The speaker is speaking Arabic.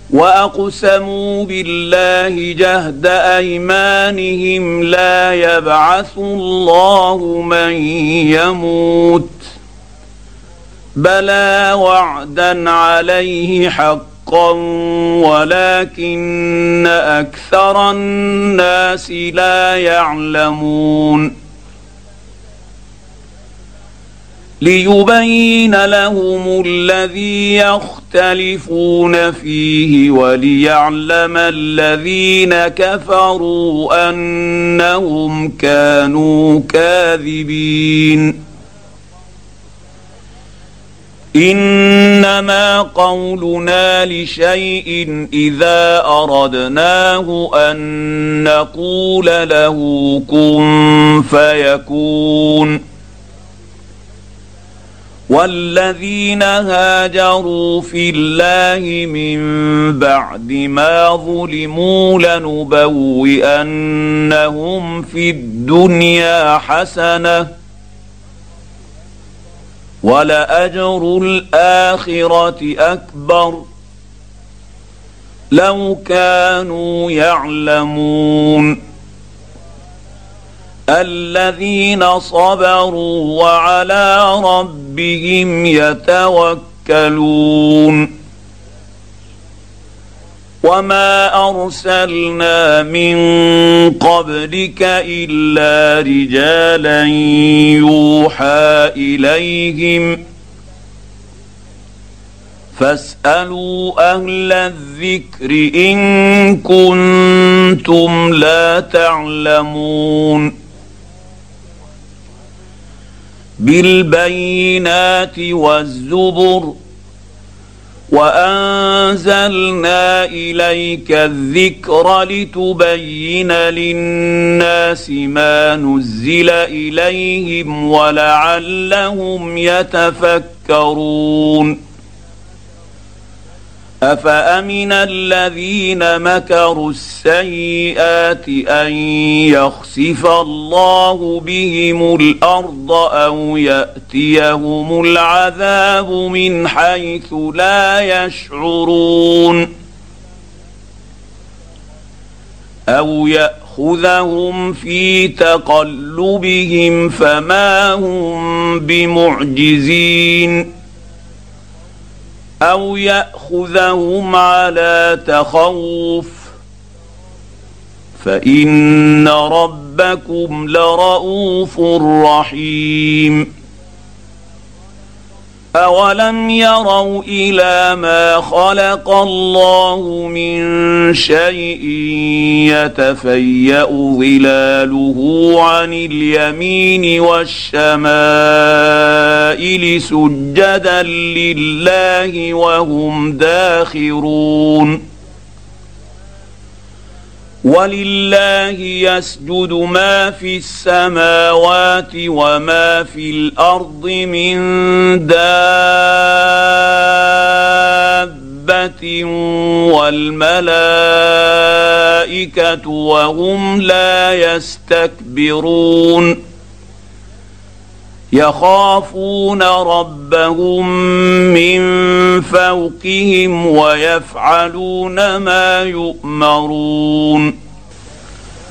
واقسموا بالله جهد ايمانهم لا يبعث الله من يموت بلى وعدا عليه حقا ولكن اكثر الناس لا يعلمون ليبين لهم الذي يختلفون فيه وليعلم الذين كفروا انهم كانوا كاذبين انما قولنا لشيء اذا اردناه ان نقول له كن فيكون والذين هاجروا في الله من بعد ما ظلموا لنبوئنهم في الدنيا حسنة ولأجر الآخرة أكبر لو كانوا يعلمون الذين صبروا وعلى ربهم يتوكلون وما أرسلنا من قبلك إلا رجالا يوحى إليهم فاسألوا أهل الذكر إن كنتم لا تعلمون بالبينات والزبر وأنزلنا إليك الذكر لتبين للناس ما نزل إليهم ولعلهم يتفكرون أفأمن الذين مكروا السيئات أن يخسف الله بهم الأرض أو يأتيهم العذاب من حيث لا يشعرون أو يأخذهم في تقلبهم فما هم بمعجزين أو يأخذهم على تخوف فإن ربكم لرؤوف رحيم أولم يروا إلى ما خلق الله من شيء يتفيأ ظلاله عن اليمين والشمائل سجدا لله وهم داخرون ولله يسجد ما في السماوات وما في الأرض من دابة والملائكة وهم لا يستكبرون يخافون ربهم من فوقهم ويفعلون ما يؤمرون